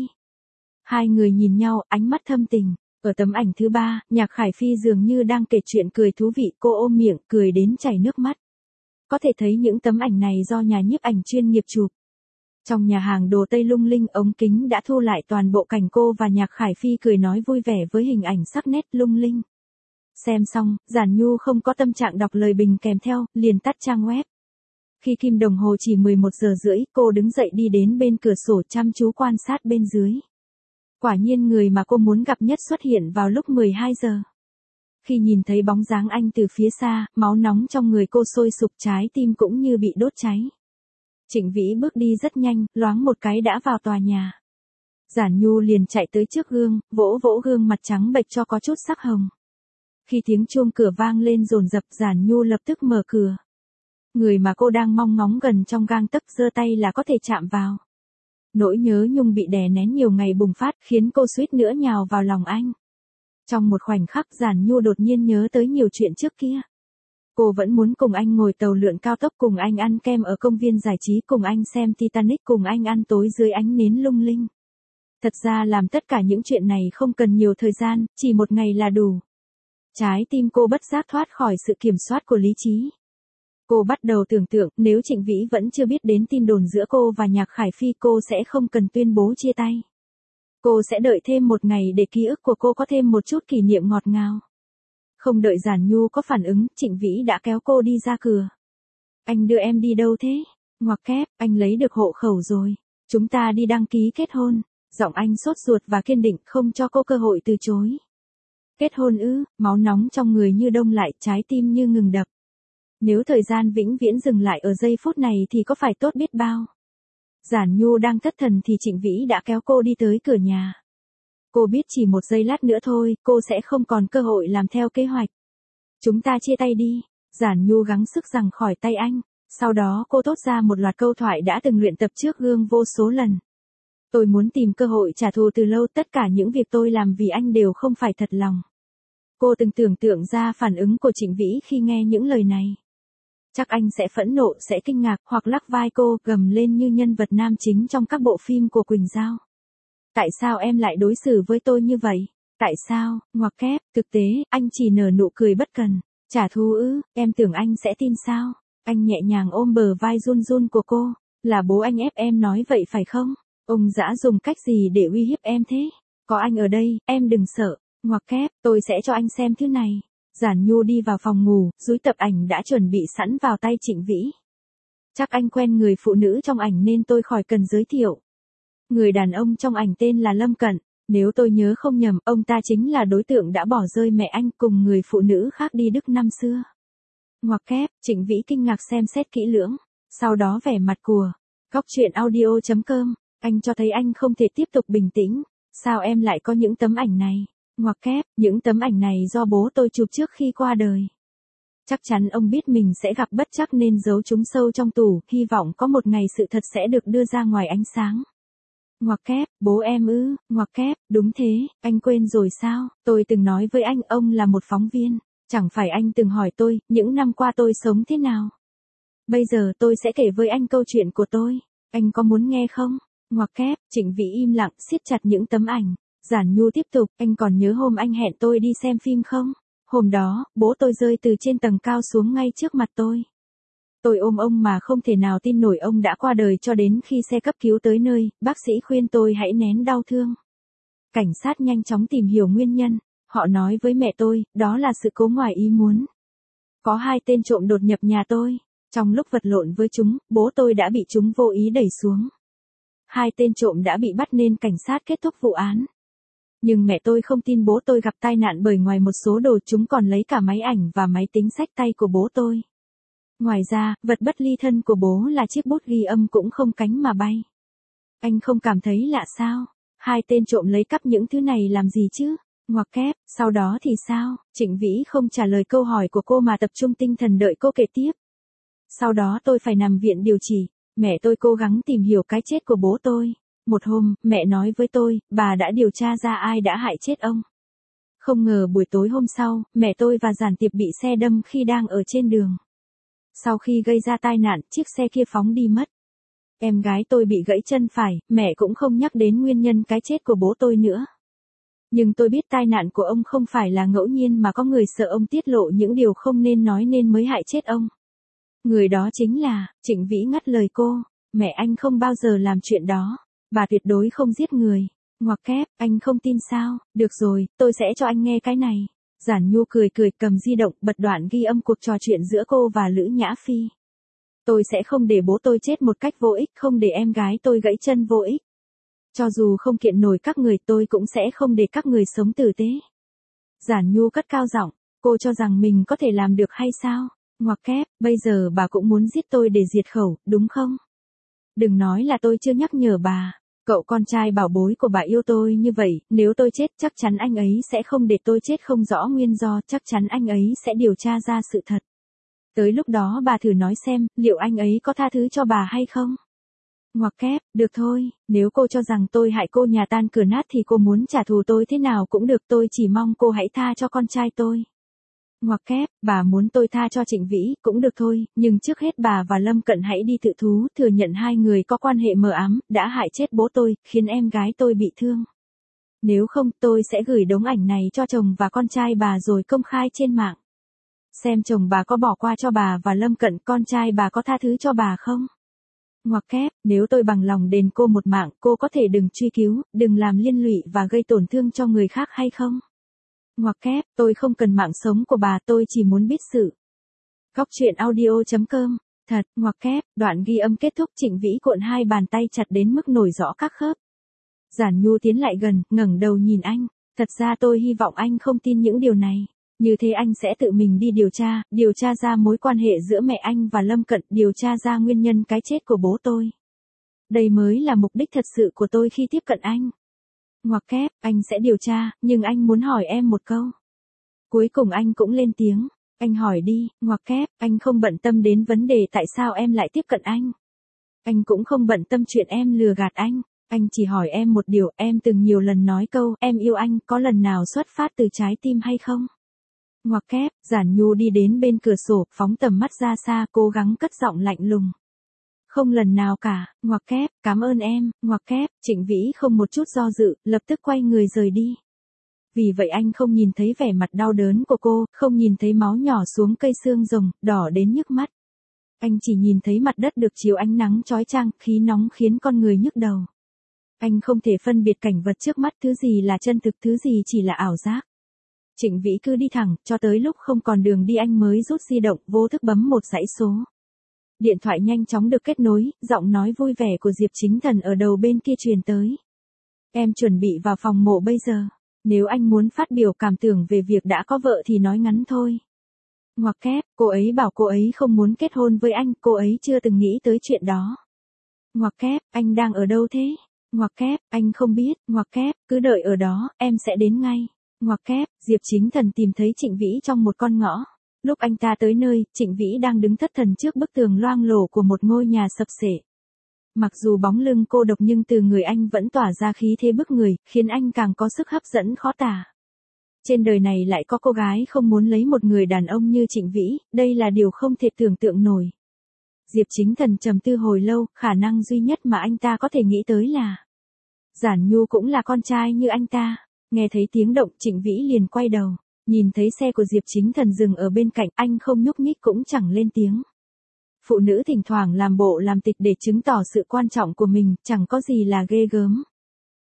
Hai người nhìn nhau, ánh mắt thâm tình. Ở tấm ảnh thứ ba, Nhạc Khải Phi dường như đang kể chuyện cười thú vị, cô ôm miệng, cười đến chảy nước mắt. Có thể thấy những tấm ảnh này do nhà nhiếp ảnh chuyên nghiệp chụp. Trong nhà hàng đồ Tây lung linh, ống kính đã thu lại toàn bộ cảnh cô và Nhạc Khải Phi cười nói vui vẻ với hình ảnh sắc nét lung linh. Xem xong, Giản Nhu không có tâm trạng đọc lời bình kèm theo, liền tắt trang web. Khi kim đồng hồ chỉ mười một giờ rưỡi, cô đứng dậy đi đến bên cửa sổ chăm chú quan sát bên dưới. Quả nhiên người mà cô muốn gặp nhất xuất hiện vào lúc mười hai giờ. Khi nhìn thấy bóng dáng anh từ phía xa, máu nóng trong người cô sôi sục, trái tim cũng như bị đốt cháy. Trịnh Vĩ bước đi rất nhanh, loáng một cái đã vào tòa nhà. Giản Nhu liền chạy tới trước gương, vỗ vỗ gương mặt trắng bệch cho có chút sắc hồng. Khi tiếng chuông cửa vang lên dồn dập, Giản Nhu lập tức mở cửa. Người mà cô đang mong ngóng gần trong gang tấc, giơ tay là có thể chạm vào. Nỗi nhớ nhung bị đè nén nhiều ngày bùng phát, khiến cô suýt nữa nhào vào lòng anh. Trong một khoảnh khắc, Giản Nhu đột nhiên nhớ tới nhiều chuyện trước kia. Cô vẫn muốn cùng anh ngồi tàu lượn cao tốc, cùng anh ăn kem ở công viên giải trí, cùng anh xem Titanic, cùng anh ăn tối dưới ánh nến lung linh. Thật ra làm tất cả những chuyện này không cần nhiều thời gian, chỉ một ngày là đủ. Trái tim cô bất giác thoát khỏi sự kiểm soát của lý trí. Cô bắt đầu tưởng tượng, nếu Trịnh Vĩ vẫn chưa biết đến tin đồn giữa cô và Nhạc Khải Phi, cô sẽ không cần tuyên bố chia tay. Cô sẽ đợi thêm một ngày để ký ức của cô có thêm một chút kỷ niệm ngọt ngào. Không đợi Giản Nhu có phản ứng, Trịnh Vĩ đã kéo cô đi ra cửa. Anh đưa em đi đâu thế? Ngoặc kép, anh lấy được hộ khẩu rồi. Chúng ta đi đăng ký kết hôn. Giọng anh sốt ruột và kiên định, không cho cô cơ hội từ chối. Kết hôn ư? Máu nóng trong người như đông lại, trái tim như ngừng đập. Nếu thời gian vĩnh viễn dừng lại ở giây phút này thì có phải tốt biết bao. Giản Nhu đang thất thần thì Trịnh Vĩ đã kéo cô đi tới cửa nhà. Cô biết chỉ một giây lát nữa thôi, cô sẽ không còn cơ hội làm theo kế hoạch. Chúng ta chia tay đi. Giản Nhu gắng sức giằng khỏi tay anh. Sau đó cô thốt ra một loạt câu thoại đã từng luyện tập trước gương vô số lần. Tôi muốn tìm cơ hội trả thù từ lâu, tất cả những việc tôi làm vì anh đều không phải thật lòng. Cô từng tưởng tượng ra phản ứng của Trịnh Vĩ khi nghe những lời này. Chắc anh sẽ phẫn nộ, sẽ kinh ngạc, hoặc lắc vai cô, gầm lên như nhân vật nam chính trong các bộ phim của Quỳnh Giao. Tại sao em lại đối xử với tôi như vậy? Tại sao? Ngoặc kép, thực tế, anh chỉ nở nụ cười bất cần. Trả thù ư, em tưởng anh sẽ tin sao? Anh nhẹ nhàng ôm bờ vai run run của cô. Là bố anh ép em nói vậy phải không? Ông dã dùng cách gì để uy hiếp em thế? Có anh ở đây, em đừng sợ. Ngoặc kép, tôi sẽ cho anh xem thứ này. Giản Nhu đi vào phòng ngủ, dúi tập ảnh đã chuẩn bị sẵn vào tay Trịnh Vĩ. Chắc anh quen người phụ nữ trong ảnh nên tôi khỏi cần giới thiệu. Người đàn ông trong ảnh tên là Lâm Cận. Nếu tôi nhớ không nhầm, ông ta chính là đối tượng đã bỏ rơi mẹ anh cùng người phụ nữ khác đi Đức năm xưa. Ngoặc kép, Trịnh Vĩ kinh ngạc xem xét kỹ lưỡng. Sau đó vẻ mặt của Cóc Truyện Audio chấm com. Anh cho thấy anh không thể tiếp tục bình tĩnh. Sao em lại có những tấm ảnh này? Ngoặc kép, những tấm ảnh này do bố tôi chụp trước khi qua đời. Chắc chắn ông biết mình sẽ gặp bất trắc nên giấu chúng sâu trong tủ, hy vọng có một ngày sự thật sẽ được đưa ra ngoài ánh sáng. Ngoặc kép, bố em ư? Ngoặc kép, đúng thế, anh quên rồi sao? Tôi từng nói với anh ông là một phóng viên. Chẳng phải anh từng hỏi tôi, những năm qua tôi sống thế nào? Bây giờ tôi sẽ kể với anh câu chuyện của tôi. Anh có muốn nghe không? Ngoặc kép, Trịnh Vĩ im lặng, siết chặt những tấm ảnh. Giản Nhu tiếp tục, anh còn nhớ hôm anh hẹn tôi đi xem phim không? Hôm đó, bố tôi rơi từ trên tầng cao xuống ngay trước mặt tôi. Tôi ôm ông mà không thể nào tin nổi ông đã qua đời, cho đến khi xe cấp cứu tới nơi, bác sĩ khuyên tôi hãy nén đau thương. cảnh sát nhanh chóng tìm hiểu nguyên nhân. Họ nói với mẹ tôi, đó là sự cố ngoài ý muốn. Có hai tên trộm đột nhập nhà tôi. Trong lúc vật lộn với chúng, bố tôi đã bị chúng vô ý đẩy xuống. Hai tên trộm đã bị bắt nên cảnh sát kết thúc vụ án. Nhưng mẹ tôi không tin bố tôi gặp tai nạn bởi ngoài một số đồ chúng còn lấy cả máy ảnh và máy tính xách tay của bố tôi. Ngoài ra, vật bất ly thân của bố là chiếc bút ghi âm cũng không cánh mà bay. Anh không cảm thấy lạ sao? Hai tên trộm lấy cắp những thứ này làm gì chứ? Ngoặc kép, sau đó thì sao? Trịnh Vĩ không trả lời câu hỏi của cô mà tập trung tinh thần đợi cô kể tiếp. Sau đó tôi phải nằm viện điều trị. Mẹ tôi cố gắng tìm hiểu cái chết của bố tôi. Một hôm, mẹ nói với tôi, bà đã điều tra ra ai đã hại chết ông. Không ngờ buổi tối hôm sau, mẹ tôi và Giản Tiệp bị xe đâm khi đang ở trên đường. Sau khi gây ra tai nạn, chiếc xe kia phóng đi mất. Em gái tôi bị gãy chân phải, mẹ cũng không nhắc đến nguyên nhân cái chết của bố tôi nữa. Nhưng tôi biết tai nạn của ông không phải là ngẫu nhiên mà có người sợ ông tiết lộ những điều không nên nói nên mới hại chết ông. Người đó chính là, Trịnh Vĩ ngắt lời cô, mẹ anh không bao giờ làm chuyện đó. Bà tuyệt đối không giết người. Ngoặc kép, anh không tin sao? Được rồi, tôi sẽ cho anh nghe cái này. Giản Nhu cười cười cầm di động bật đoạn ghi âm cuộc trò chuyện giữa cô và Lữ Nhã Phi. Tôi sẽ không để bố tôi chết một cách vô ích, không để em gái tôi gãy chân vô ích. Cho dù không kiện nổi các người tôi cũng sẽ không để các người sống tử tế. Giản Nhu cất cao giọng, cô cho rằng mình có thể làm được hay sao? Ngoặc kép, bây giờ bà cũng muốn giết tôi để diệt khẩu, đúng không? Đừng nói là tôi chưa nhắc nhở bà. Cậu con trai bảo bối của bà yêu tôi như vậy, nếu tôi chết chắc chắn anh ấy sẽ không để tôi chết không rõ nguyên do, chắc chắn anh ấy sẽ điều tra ra sự thật. Tới lúc đó bà thử nói xem, liệu anh ấy có tha thứ cho bà hay không? Ngoặc kép, được thôi, nếu cô cho rằng tôi hại cô nhà tan cửa nát thì cô muốn trả thù tôi thế nào cũng được, tôi chỉ mong cô hãy tha cho con trai tôi. Ngoặc kép, bà muốn tôi tha cho Trịnh Vĩ, cũng được thôi, nhưng trước hết bà và Lâm Cận hãy đi tự thú, thừa nhận hai người có quan hệ mờ ám, đã hại chết bố tôi, khiến em gái tôi bị thương. Nếu không, tôi sẽ gửi đống ảnh này cho chồng và con trai bà rồi công khai trên mạng. Xem chồng bà có bỏ qua cho bà và Lâm Cận, con trai bà có tha thứ cho bà không? Ngoặc kép, nếu tôi bằng lòng đền cô một mạng, cô có thể đừng truy cứu, đừng làm liên lụy và gây tổn thương cho người khác hay không? Ngoặc kép, tôi không cần mạng sống của bà, tôi chỉ muốn biết sự. Góc truyện audio chấm com, thật, ngoặc kép, đoạn ghi âm kết thúc Trịnh Vĩ cuộn hai bàn tay chặt đến mức nổi rõ các khớp. Giản Nhu tiến lại gần, ngẩng đầu nhìn anh, thật ra tôi hy vọng anh không tin những điều này. Như thế anh sẽ tự mình đi điều tra, điều tra ra mối quan hệ giữa mẹ anh và Lâm Cận, điều tra ra nguyên nhân cái chết của bố tôi. Đây mới là mục đích thật sự của tôi khi tiếp cận anh. Ngoặc kép, anh sẽ điều tra, nhưng anh muốn hỏi em một câu. Cuối cùng anh cũng lên tiếng, anh hỏi đi, ngoặc kép, anh không bận tâm đến vấn đề tại sao em lại tiếp cận anh. Anh cũng không bận tâm chuyện em lừa gạt anh, anh chỉ hỏi em một điều, em từng nhiều lần nói câu, em yêu anh, có lần nào xuất phát từ trái tim hay không? Ngoặc kép, Giản Nhu đi đến bên cửa sổ, phóng tầm mắt ra xa, cố gắng cất giọng lạnh lùng. Không lần nào cả, ngoặc kép, cảm ơn em, ngoặc kép, Trịnh Vĩ không một chút do dự, lập tức quay người rời đi. Vì vậy anh không nhìn thấy vẻ mặt đau đớn của cô, không nhìn thấy máu nhỏ xuống cây xương rồng, đỏ đến nhức mắt. Anh chỉ nhìn thấy mặt đất được chiếu ánh nắng chói chang, khí nóng khiến con người nhức đầu. Anh không thể phân biệt cảnh vật trước mắt, thứ gì là chân thực, thứ gì chỉ là ảo giác. Trịnh Vĩ cứ đi thẳng, cho tới lúc không còn đường đi anh mới rút di động, vô thức bấm một dãy số. Điện thoại nhanh chóng được kết nối, giọng nói vui vẻ của Diệp Chính Thần ở đầu bên kia truyền tới. Em chuẩn bị vào phòng mộ bây giờ. Nếu anh muốn phát biểu cảm tưởng về việc đã có vợ thì nói ngắn thôi. Ngoặc kép, cô ấy bảo cô ấy không muốn kết hôn với anh, cô ấy chưa từng nghĩ tới chuyện đó. Ngoặc kép, anh đang ở đâu thế? Ngoặc kép, anh không biết, ngoặc kép, cứ đợi ở đó, em sẽ đến ngay. Ngoặc kép, Diệp Chính Thần tìm thấy Trịnh Vĩ trong một con ngõ. Lúc anh ta tới nơi, Trịnh Vĩ đang đứng thất thần trước bức tường loang lổ của một ngôi nhà sập xệ. Mặc dù bóng lưng cô độc nhưng từ người anh vẫn tỏa ra khí thế bức người, khiến anh càng có sức hấp dẫn khó tả. Trên đời này lại có cô gái không muốn lấy một người đàn ông như Trịnh Vĩ, đây là điều không thể tưởng tượng nổi. Diệp Chính Thần trầm tư hồi lâu, khả năng duy nhất mà anh ta có thể nghĩ tới là Giản Nhu cũng là con trai như anh ta. Nghe thấy tiếng động, Trịnh Vĩ liền quay đầu, nhìn thấy xe của Diệp Chính Thần dừng ở bên cạnh, anh không nhúc nhích cũng chẳng lên tiếng. Phụ nữ thỉnh thoảng làm bộ làm tịch để chứng tỏ sự quan trọng của mình, chẳng có gì là ghê gớm.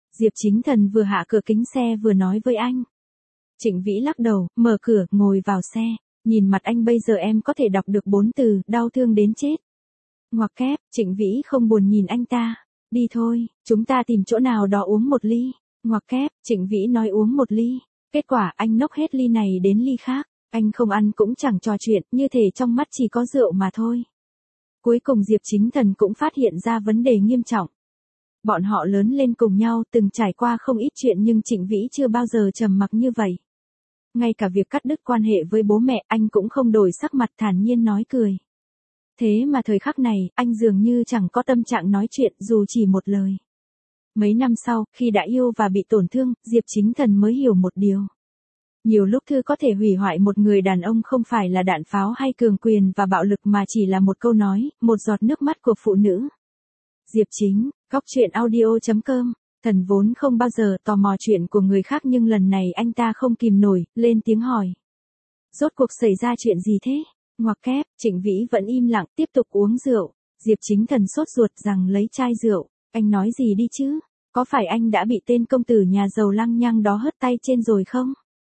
Diệp Chính Thần vừa hạ cửa kính xe vừa nói với anh. Trịnh Vĩ lắc đầu, mở cửa, ngồi vào xe. Nhìn mặt anh bây giờ em có thể đọc được bốn từ, đau thương đến chết. Ngoặc kép, Trịnh Vĩ không buồn nhìn anh ta. Đi thôi, chúng ta tìm chỗ nào đó uống một ly. Ngoặc kép, Trịnh Vĩ nói uống một ly. Kết quả anh nốc hết ly này đến ly khác. Anh không ăn cũng chẳng trò chuyện, như thể trong mắt chỉ có rượu mà thôi. Cuối cùng Diệp Chính Thần cũng phát hiện ra vấn đề nghiêm trọng. Bọn họ lớn lên cùng nhau, từng trải qua không ít chuyện nhưng Trịnh Vĩ chưa bao giờ trầm mặc như vậy. Ngay cả việc cắt đứt quan hệ với bố mẹ anh cũng không đổi sắc mặt, thản nhiên nói cười. Thế mà thời khắc này, anh dường như chẳng có tâm trạng nói chuyện dù chỉ một lời. Mấy năm sau, khi đã yêu và bị tổn thương, Diệp Chính Thần mới hiểu một điều. Nhiều lúc thứ có thể hủy hoại một người đàn ông không phải là đạn pháo hay cường quyền và bạo lực mà chỉ là một câu nói, một giọt nước mắt của phụ nữ. Diệp Chính, Góc Chuyện Audio chấm com. Thần vốn không bao giờ tò mò chuyện của người khác nhưng lần này anh ta không kìm nổi, lên tiếng hỏi. Rốt cuộc xảy ra chuyện gì thế? Ngoặc kép, Trịnh Vĩ vẫn im lặng, tiếp tục uống rượu. Diệp Chính Thần sốt ruột rằng lấy chai rượu. Anh nói gì đi chứ? Có phải anh đã bị tên công tử nhà giàu lăng nhăng đó hất tay trên rồi không?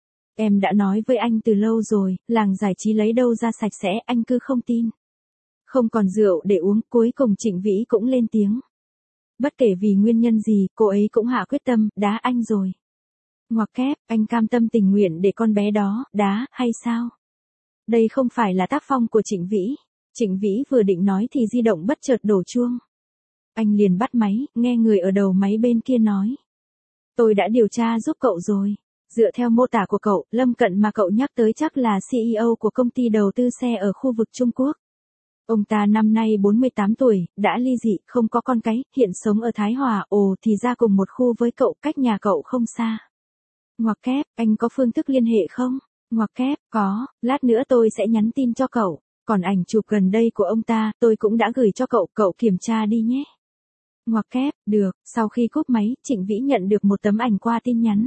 Em đã nói với anh từ lâu rồi, làng giải trí lấy đâu ra sạch sẽ, anh cứ không tin. Không còn rượu để uống, cuối cùng Trịnh Vĩ cũng lên tiếng. Bất kể vì nguyên nhân gì, cô ấy cũng hạ quyết tâm, đá anh rồi. Ngoặc kép, anh cam tâm tình nguyện để con bé đó, đá, hay sao? Đây không phải là tác phong của Trịnh Vĩ. Trịnh Vĩ vừa định nói thì di động bất chợt đổ chuông. Anh liền bắt máy, nghe người ở đầu máy bên kia nói. Tôi đã điều tra giúp cậu rồi. Dựa theo mô tả của cậu, Lâm Cận mà cậu nhắc tới chắc là xê e ô của công ty đầu tư xe ở khu vực Trung Quốc. Ông ta năm nay bốn mươi tám tuổi, đã ly dị, không có con cái, hiện sống ở Thái Hòa, ồ thì ra cùng một khu với cậu, cách nhà cậu không xa. Ngoặc kép, anh có phương thức liên hệ không? Ngoặc kép, có, lát nữa tôi sẽ nhắn tin cho cậu. Còn ảnh chụp gần đây của ông ta, tôi cũng đã gửi cho cậu, cậu kiểm tra đi nhé. Ngoặc kép, được, sau khi cúp máy, Trịnh Vĩ nhận được một tấm ảnh qua tin nhắn.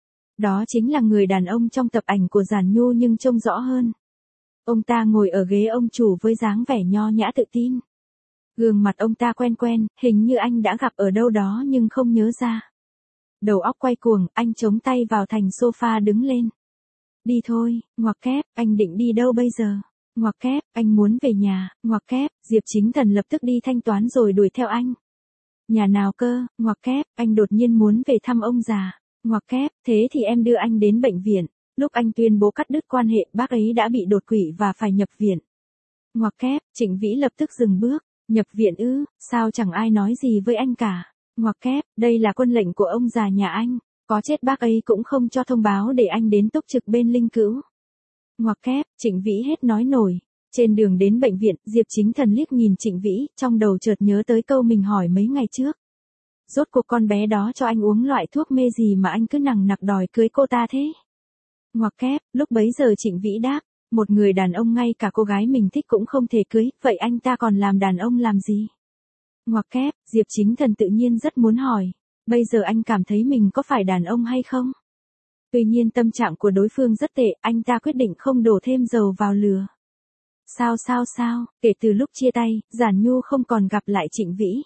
Đó chính là người đàn ông trong tập ảnh của Giản Nhu nhưng trông rõ hơn. Ông ta ngồi ở ghế ông chủ với dáng vẻ nho nhã tự tin. Gương mặt ông ta quen quen, hình như anh đã gặp ở đâu đó nhưng không nhớ ra. Đầu óc quay cuồng, anh chống tay vào thành sofa đứng lên. Đi thôi, ngoặc kép, anh định đi đâu bây giờ? Ngoặc kép, anh muốn về nhà, ngoặc kép, Diệp Chính Thần lập tức đi thanh toán rồi đuổi theo anh. Nhà nào cơ, ngoặc kép, anh đột nhiên muốn về thăm ông già. Ngoặc kép, thế thì em đưa anh đến bệnh viện. Lúc anh tuyên bố cắt đứt quan hệ, bác ấy đã bị đột quỵ và phải nhập viện. Ngoặc kép, Trịnh Vĩ lập tức dừng bước. Nhập viện ư, sao chẳng ai nói gì với anh cả. Ngoặc kép, đây là quân lệnh của ông già nhà anh. Có chết bác ấy cũng không cho thông báo để anh đến túc trực bên linh cữu. Ngoặc kép, Trịnh Vĩ hết nói nổi. Trên đường đến bệnh viện, Diệp Chính Thần liếc nhìn Trịnh Vĩ, trong đầu chợt nhớ tới câu mình hỏi mấy ngày trước. Rốt cuộc con bé đó cho anh uống loại thuốc mê gì mà anh cứ nằng nặc đòi cưới cô ta thế? Ngoặc kép, lúc bấy giờ Trịnh Vĩ đáp, một người đàn ông ngay cả cô gái mình thích cũng không thể cưới, vậy anh ta còn làm đàn ông làm gì? Ngoặc kép, Diệp Chính Thần tự nhiên rất muốn hỏi, bây giờ anh cảm thấy mình có phải đàn ông hay không? Tuy nhiên tâm trạng của đối phương rất tệ, anh ta quyết định không đổ thêm dầu vào lửa. Sao sao sao, kể từ lúc chia tay, Giản Nhu không còn gặp lại Trịnh Vĩ.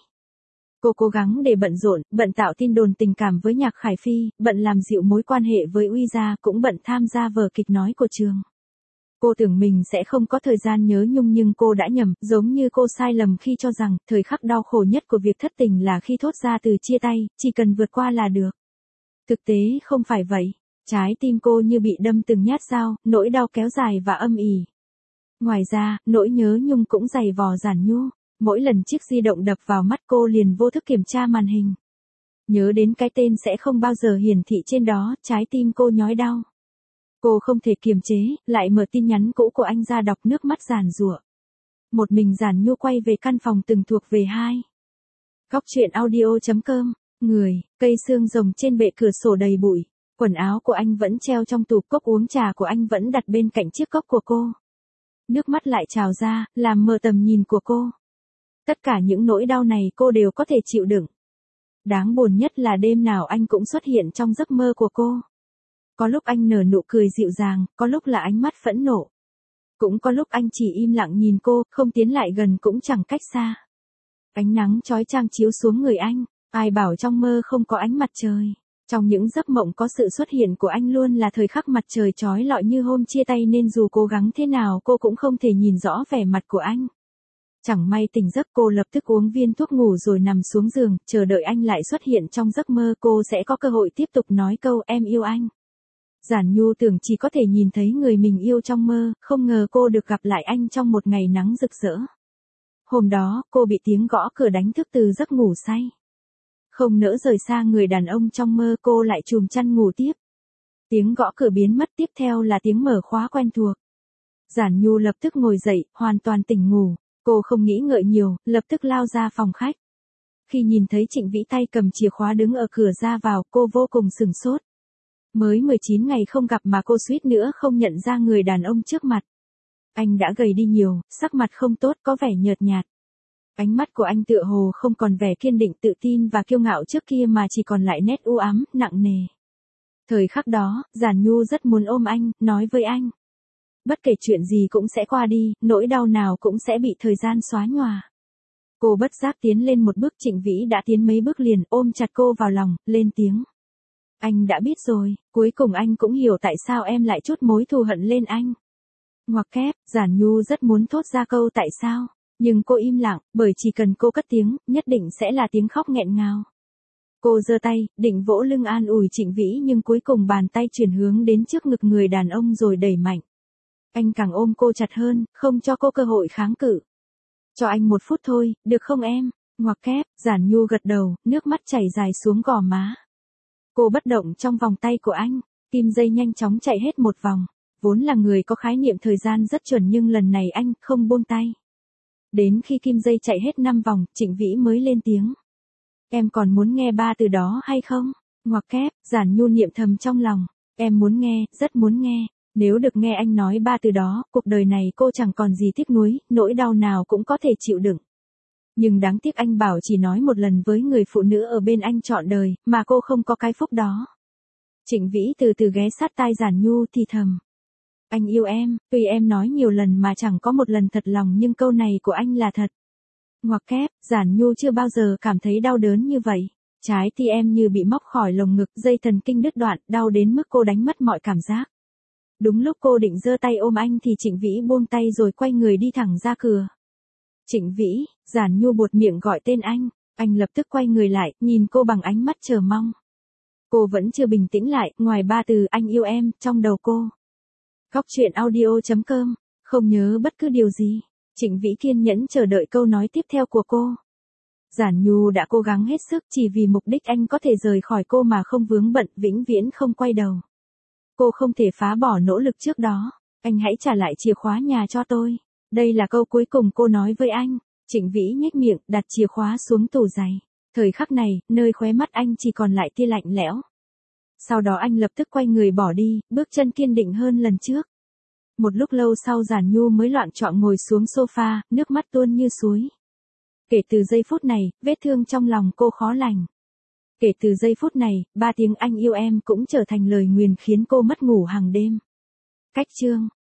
Cô cố gắng để bận rộn, bận tạo tin đồn tình cảm với Nhạc Khải Phi, bận làm dịu mối quan hệ với Uy Gia, cũng bận tham gia vở kịch nói của trường. Cô tưởng mình sẽ không có thời gian nhớ Nhung nhưng cô đã nhầm, giống như cô sai lầm khi cho rằng, thời khắc đau khổ nhất của việc thất tình là khi thốt ra từ chia tay, chỉ cần vượt qua là được. Thực tế không phải vậy, trái tim cô như bị đâm từng nhát dao, nỗi đau kéo dài và âm ỉ. Ngoài ra, nỗi nhớ Nhung cũng dày vò Giản Nhu. Mỗi lần chiếc di động đập vào mắt cô liền vô thức kiểm tra màn hình. Nhớ đến cái tên sẽ không bao giờ hiển thị trên đó, trái tim cô nhói đau. Cô không thể kiềm chế, lại mở tin nhắn cũ của anh ra đọc, nước mắt giàn giụa. Một mình Giản Nhu quay về căn phòng từng thuộc về hai. Góc Chuyện Audio chấm com. Người, cây xương rồng trên bệ cửa sổ đầy bụi. Quần áo của anh vẫn treo trong tủ, cốc uống trà của anh vẫn đặt bên cạnh chiếc cốc của cô. Nước mắt lại trào ra, làm mờ tầm nhìn của cô. Tất cả những nỗi đau này cô đều có thể chịu đựng. Đáng buồn nhất là đêm nào anh cũng xuất hiện trong giấc mơ của cô. Có lúc anh nở nụ cười dịu dàng, có lúc là ánh mắt phẫn nộ. Cũng có lúc anh chỉ im lặng nhìn cô, không tiến lại gần cũng chẳng cách xa. Ánh nắng chói chang chiếu xuống người anh, Ai bảo trong mơ không có ánh mặt trời. Trong những giấc mộng có sự xuất hiện của anh luôn là thời khắc mặt trời chói lọi như hôm chia tay nên dù cố gắng thế nào cô cũng không thể nhìn rõ vẻ mặt của anh. Chẳng may tỉnh giấc cô lập tức uống viên thuốc ngủ rồi nằm xuống giường, chờ đợi anh lại xuất hiện trong giấc mơ cô sẽ có cơ hội tiếp tục nói câu em yêu anh. Giản Nhu tưởng chỉ có thể nhìn thấy người mình yêu trong mơ, không ngờ cô được gặp lại anh trong một ngày nắng rực rỡ. Hôm đó, cô bị tiếng gõ cửa đánh thức từ giấc ngủ say. Không nỡ rời xa người đàn ông trong mơ cô lại chùm chăn ngủ tiếp. Tiếng gõ cửa biến mất tiếp theo là tiếng mở khóa quen thuộc. Giản Nhu lập tức ngồi dậy, hoàn toàn tỉnh ngủ. Cô không nghĩ ngợi nhiều, lập tức lao ra phòng khách. Khi nhìn thấy Trịnh Vĩ tay cầm chìa khóa đứng ở cửa ra vào, cô vô cùng sửng sốt. Mới mười chín ngày không gặp mà cô suýt nữa không nhận ra người đàn ông trước mặt. Anh đã gầy đi nhiều, sắc mặt không tốt, có vẻ nhợt nhạt. Ánh mắt của anh tựa hồ không còn vẻ kiên định tự tin và kiêu ngạo trước kia mà chỉ còn lại nét u ám, nặng nề. Thời khắc đó, Giản Nhu rất muốn ôm anh, nói với anh. Bất kể chuyện gì cũng sẽ qua đi, nỗi đau nào cũng sẽ bị thời gian xóa nhòa. Cô bất giác tiến lên một bước, Trịnh Vĩ đã tiến mấy bước liền, ôm chặt cô vào lòng, lên tiếng. Anh đã biết rồi, cuối cùng anh cũng hiểu tại sao em lại trút mối thù hận lên anh. Ngoặc kép, Giản Nhu rất muốn thốt ra câu tại sao, nhưng cô im lặng, bởi chỉ cần cô cất tiếng, nhất định sẽ là tiếng khóc nghẹn ngào. Cô giơ tay, định vỗ lưng an ủi Trịnh Vĩ nhưng cuối cùng bàn tay chuyển hướng đến trước ngực người đàn ông rồi đẩy mạnh. Anh càng ôm cô chặt hơn, không cho cô cơ hội kháng cự. Cho anh một phút thôi, được không em? Ngoặc kép, Giản Nhu gật đầu, nước mắt chảy dài xuống gò má. Cô bất động trong vòng tay của anh, kim dây nhanh chóng chạy hết một vòng. Vốn là người có khái niệm thời gian rất chuẩn nhưng lần này anh không buông tay. Đến khi kim dây chạy hết năm vòng, Trịnh Vĩ mới lên tiếng. Em còn muốn nghe ba từ đó hay không? Ngoặc kép, Giản Nhu niệm thầm trong lòng. Em muốn nghe, rất muốn nghe. Nếu được nghe anh nói ba từ đó, cuộc đời này cô chẳng còn gì tiếc nuối, nỗi đau nào cũng có thể chịu đựng. Nhưng đáng tiếc anh bảo chỉ nói một lần với người phụ nữ ở bên anh trọn đời, mà cô không có cái phúc đó. Trịnh Vĩ từ từ ghé sát tai Giản Nhu thì thầm. Anh yêu em, tuy em nói nhiều lần mà chẳng có một lần thật lòng nhưng câu này của anh là thật. Ngoặc kép, Giản Nhu chưa bao giờ cảm thấy đau đớn như vậy. Trái tim em như bị móc khỏi lồng ngực, dây thần kinh đứt đoạn, đau đến mức cô đánh mất mọi cảm giác. Đúng lúc cô định giơ tay ôm anh thì Trịnh Vĩ buông tay rồi quay người đi thẳng ra cửa. Trịnh Vĩ, Giản Nhu buột miệng gọi tên anh, anh lập tức quay người lại, nhìn cô bằng ánh mắt chờ mong. Cô vẫn chưa bình tĩnh lại, ngoài ba từ anh yêu em, trong đầu cô. Góc truyện audio chấm com, không nhớ bất cứ điều gì. Trịnh Vĩ kiên nhẫn chờ đợi câu nói tiếp theo của cô. Giản Nhu đã cố gắng hết sức chỉ vì mục đích anh có thể rời khỏi cô mà không vướng bận, vĩnh viễn không quay đầu. Cô không thể phá bỏ nỗ lực trước đó. Anh hãy trả lại chìa khóa nhà cho tôi. Đây là câu cuối cùng cô nói với anh. Trịnh Vĩ nhếch miệng, đặt chìa khóa xuống tủ giày. Thời khắc này, nơi khóe mắt anh chỉ còn lại tia lạnh lẽo. Sau đó anh lập tức quay người bỏ đi, bước chân kiên định hơn lần trước. Một lúc lâu sau Giản Nhu mới loạng choạng ngồi xuống sofa, nước mắt tuôn như suối. Kể từ giây phút này, vết thương trong lòng cô khó lành. Kể từ giây phút này, ba tiếng anh yêu em cũng trở thành lời nguyền khiến cô mất ngủ hàng đêm. Cách chương